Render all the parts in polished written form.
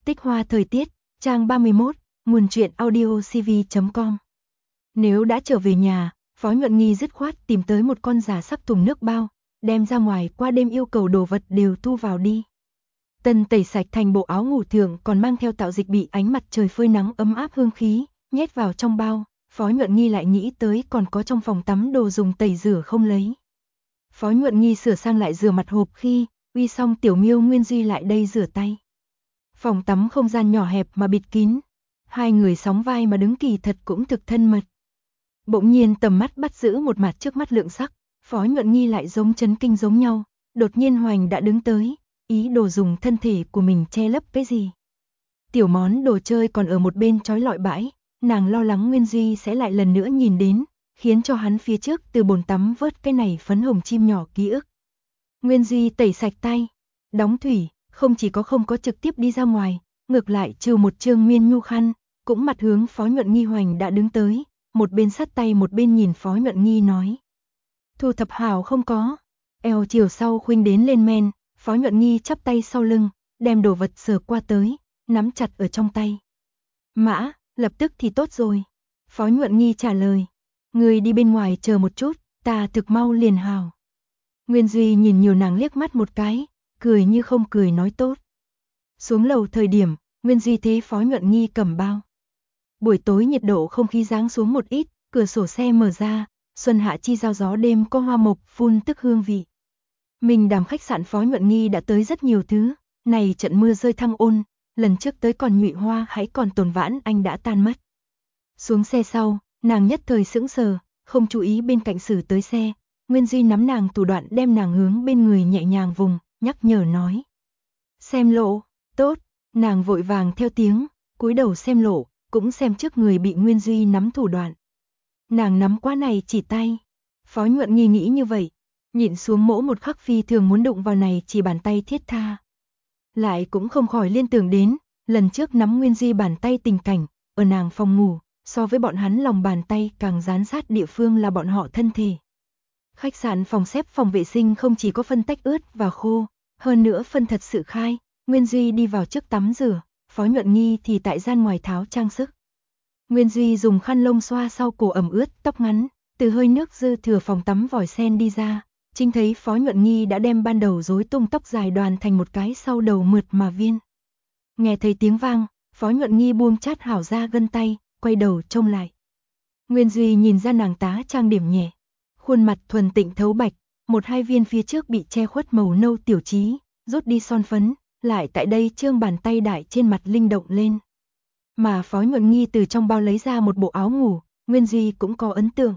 Tích Hoa thời tiết, trang 31, nguồn truyện audio cv.com. Nếu đã trở về nhà, Phó Nhuận Nghi dứt khoát tìm tới một con già sắp thùng nước bao, đem ra ngoài qua đêm yêu cầu đồ vật đều thu vào đi. Tân tẩy sạch thành bộ áo ngủ thường còn mang theo tạo dịch bị ánh mặt trời phơi nắng ấm áp hương khí, nhét vào trong bao, Phó Nhuận Nghi lại nghĩ tới còn có trong phòng tắm đồ dùng tẩy rửa không lấy. Phó Nhuận Nghi sửa sang lại rửa mặt hộp khi, uy xong Tiểu Miêu Nguyên Duy lại đây rửa tay. Phòng tắm không gian nhỏ hẹp mà bịt kín, hai người sóng vai mà đứng kỳ thật cũng thực thân mật. Bỗng nhiên tầm mắt bắt giữ một mặt trước mắt lượng sắc, Phó Nhuận Nghi lại giống chấn kinh giống nhau, đột nhiên Hoành đã đứng tới, ý đồ dùng thân thể của mình che lấp cái gì. Tiểu món đồ chơi còn ở một bên trói lọi bãi, nàng lo lắng Nguyên Duy sẽ lại lần nữa nhìn đến, khiến cho hắn phía trước từ bồn tắm vớt cái này phấn hồng chim nhỏ ký ức. Nguyên Duy tẩy sạch tay, đóng thủy, không chỉ có không có trực tiếp đi ra ngoài, ngược lại trừ một trương miên nhu khăn, cũng mặt hướng Phó Nhuận Nghi. Hoành đã đứng tới, một bên sát tay một bên nhìn Phó Nhuận Nghi nói. Thu thập hảo không có, eo chiều sau khuynh đến lên men, Phó Nhuận Nghi chắp tay sau lưng, đem đồ vật sờ qua tới, nắm chặt ở trong tay. Mã, lập tức thì tốt rồi. Phó Nhuận Nghi trả lời, người đi bên ngoài chờ một chút, ta thực mau liền hào. Nguyên Duy nhìn nhiều nàng liếc mắt một cái, cười như không cười nói tốt. Xuống lầu thời điểm, Nguyên Duy thế Phó Nhuận Nghi cầm bao. Buổi tối nhiệt độ không khí giáng xuống một ít, cửa sổ xe mở ra, xuân hạ chi giao gió đêm có hoa mộc phun tức hương vị. Mình đàm khách sạn Phó Nhuận Nghi đã tới rất nhiều thứ, này trận mưa rơi thăng ôn, lần trước tới còn nhụy hoa hãy còn tồn vãn anh đã tan mất. Xuống xe sau, nàng nhất thời sững sờ, không chú ý bên cạnh xử tới xe, Nguyên Duy nắm nàng thủ đoạn đem nàng hướng bên người nhẹ nhàng vùng, nhắc nhở nói. Xem lộ, tốt, nàng vội vàng theo tiếng, cúi đầu xem lộ, cũng xem trước người bị Nguyên Duy nắm thủ đoạn. Nàng nắm quá này chỉ tay, Phó Nhuận Nghi nghĩ như vậy, nhịn xuống mỗ một khắc phi thường muốn đụng vào này chỉ bàn tay thiết tha. Lại cũng không khỏi liên tưởng đến, lần trước nắm Nguyên Duy bàn tay tình cảnh, ở nàng phòng ngủ, so với bọn hắn lòng bàn tay càng dán sát địa phương là bọn họ thân thể. Khách sạn phòng xếp phòng vệ sinh không chỉ có phân tách ướt và khô, hơn nữa phân thật sự khai, Nguyên Duy đi vào trước tắm rửa, Phó Nhuận Nghi thì tại gian ngoài tháo trang sức. Nguyên Duy dùng khăn lông xoa sau cổ ẩm ướt, tóc ngắn, từ hơi nước dư thừa phòng tắm vòi sen đi ra, chính thấy Phó Nhuận Nghi đã đem ban đầu rối tung tóc dài đoàn thành một cái sau đầu mượt mà viên. Nghe thấy tiếng vang, Phó Nhuận Nghi buông chát hảo ra gân tay, quay đầu trông lại. Nguyên Duy nhìn ra nàng tá trang điểm nhẹ, khuôn mặt thuần tịnh thấu bạch, một hai viên phía trước bị che khuất màu nâu tiểu trí, rút đi son phấn, lại tại đây trương bàn tay đại trên mặt linh động lên. Mà Phó Nhuận Nghi từ trong bao lấy ra một bộ áo ngủ, Nguyên Duy cũng có ấn tượng.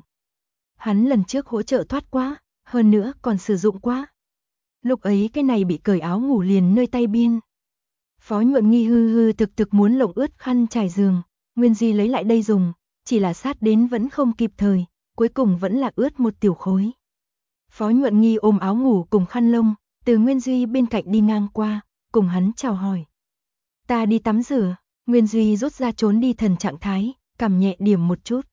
Hắn lần trước hỗ trợ thoát quá, hơn nữa còn sử dụng quá. Lúc ấy cái này bị cởi áo ngủ liền nơi tay biên. Phó Nhuận Nghi hư thực muốn lộng ướt khăn trải giường, Nguyên Duy lấy lại đây dùng, chỉ là sát đến vẫn không kịp thời, cuối cùng vẫn là ướt một tiểu khối. Phó Nhuận Nghi ôm áo ngủ cùng khăn lông, từ Nguyên Duy bên cạnh đi ngang qua, cùng hắn chào hỏi. Ta đi tắm rửa, Nguyên Duy rút ra trốn đi thần trạng thái, cầm nhẹ điểm một chút.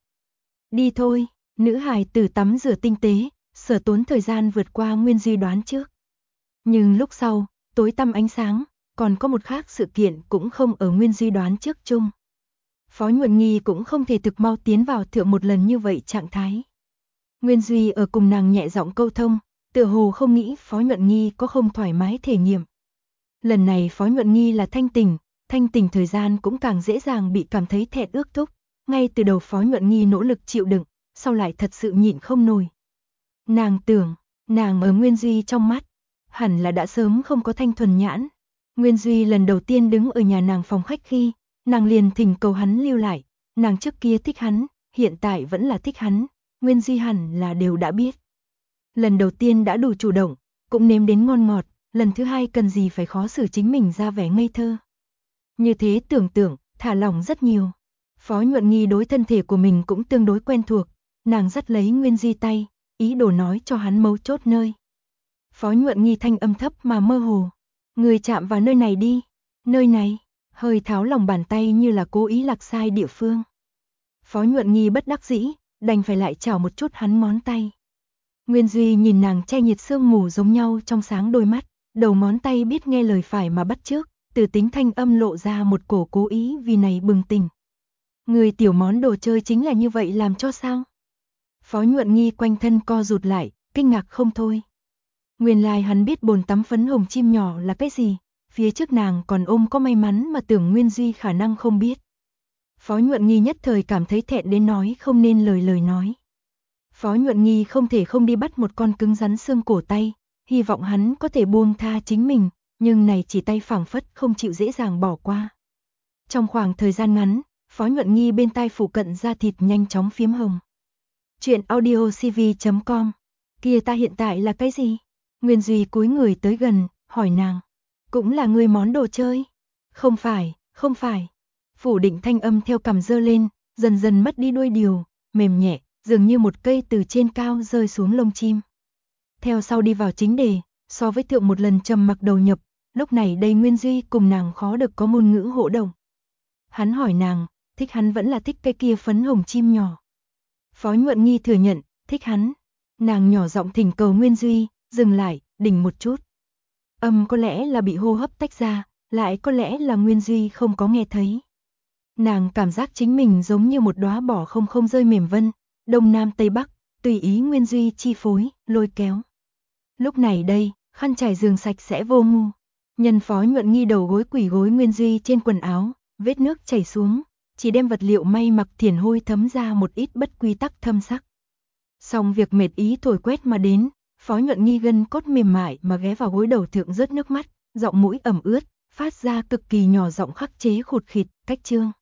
Đi thôi, nữ hài tử tắm rửa tinh tế, sở tốn thời gian vượt qua Nguyên Duy đoán trước. Nhưng lúc sau, tối tăm ánh sáng, còn có một khác sự kiện cũng không ở Nguyên Duy đoán trước chung. Phó Nhuận Nghi cũng không thể thực mau tiến vào thượng một lần như vậy trạng thái. Nguyên Duy ở cùng nàng nhẹ giọng câu thông, tựa hồ không nghĩ Phó Nhuận Nghi có không thoải mái thể nghiệm. Lần này Phó Nhuận Nghi là thanh tỉnh thời gian cũng càng dễ dàng bị cảm thấy thẹn ước thúc, ngay từ đầu Phó Nhuận Nghi nỗ lực chịu đựng, sau lại thật sự nhịn không nổi. Nàng tưởng, nàng ở Nguyên Duy trong mắt, hẳn là đã sớm không có thanh thuần nhãn. Nguyên Duy lần đầu tiên đứng ở nhà nàng phòng khách khi, nàng liền thỉnh cầu hắn lưu lại, nàng trước kia thích hắn, hiện tại vẫn là thích hắn, Nguyên Duy hẳn là đều đã biết. Lần đầu tiên đã đủ chủ động, cũng nếm đến ngon ngọt, lần thứ hai cần gì phải khó xử chính mình ra vẻ ngây thơ. Như thế tưởng tượng, thả lỏng rất nhiều. Phó Nhuận Nghi đối thân thể của mình cũng tương đối quen thuộc, nàng dắt lấy Nguyên Duy tay, ý đồ nói cho hắn mấu chốt nơi. Phó Nhuận Nghi thanh âm thấp mà mơ hồ. Người chạm vào nơi này đi, nơi này, hơi tháo lòng bàn tay như là cố ý lạc sai địa phương. Phó Nhuận Nghi bất đắc dĩ, đành phải lại chảo một chút hắn ngón tay. Nguyên Duy nhìn nàng che nhiệt sương mù giống nhau trong sáng đôi mắt, đầu ngón tay biết nghe lời phải mà bắt chước, từ tính thanh âm lộ ra một cổ cố ý vì này bừng tỉnh. Người tiểu món đồ chơi chính là như vậy làm cho sao? Phó Nhuận Nghi quanh thân co rụt lại, kinh ngạc không thôi. Nguyên lai hắn biết bồn tắm phấn hồng chim nhỏ là cái gì, phía trước nàng còn ôm có may mắn mà tưởng Nguyên Duy khả năng không biết. Phó Nhuận Nghi nhất thời cảm thấy thẹn đến nói không nên lời nói. Phó Nhuận Nghi không thể không đi bắt một con cứng rắn xương cổ tay, hy vọng hắn có thể buông tha chính mình, nhưng này chỉ tay phảng phất không chịu dễ dàng bỏ qua. Trong khoảng thời gian ngắn, Phó Nhuận Nghi bên tai phụ cận da thịt nhanh chóng phiếm hồng. Chuyện audiocv.com. Kia ta hiện tại là cái gì? Nguyên Duy cúi người tới gần, hỏi nàng. Cũng là người món đồ chơi. Không phải, không phải. Phủ định thanh âm theo cằm dơ lên, dần dần mất đi đuôi điều, mềm nhẹ, dường như một cây từ trên cao rơi xuống lông chim. Theo sau đi vào chính đề, so với thượng một lần trầm mặc đầu nhập, lúc này đây Nguyên Duy cùng nàng khó được có ngôn ngữ hỗ động. Hắn hỏi nàng, thích hắn vẫn là thích cái kia phấn hồng chim nhỏ. Phó Nhuận Nghi thừa nhận, thích hắn. Nàng nhỏ giọng thỉnh cầu Nguyên Duy, dừng lại, đỉnh một chút. Âm có lẽ là bị hô hấp tách ra, lại có lẽ là Nguyên Duy không có nghe thấy. Nàng cảm giác chính mình giống như một đóa bỏ không rơi mềm vân, đông nam tây bắc, tùy ý Nguyên Duy chi phối, lôi kéo. Lúc này đây, khăn trải giường sạch sẽ vô ngu. Nhân Phó Nhuận Nghi đầu gối quỳ gối Nguyên Duy trên quần áo, vết nước chảy xuống, chỉ đem vật liệu may mặc thiển hôi thấm ra một ít bất quy tắc thâm sắc. Xong việc mệt ý thổi quét mà đến, Phó Nhuận Nghi gân cốt mềm mại mà ghé vào gối đầu thượng rớt nước mắt, giọng mũi ẩm ướt, phát ra cực kỳ nhỏ giọng khắc chế khụt khịt, cách trương.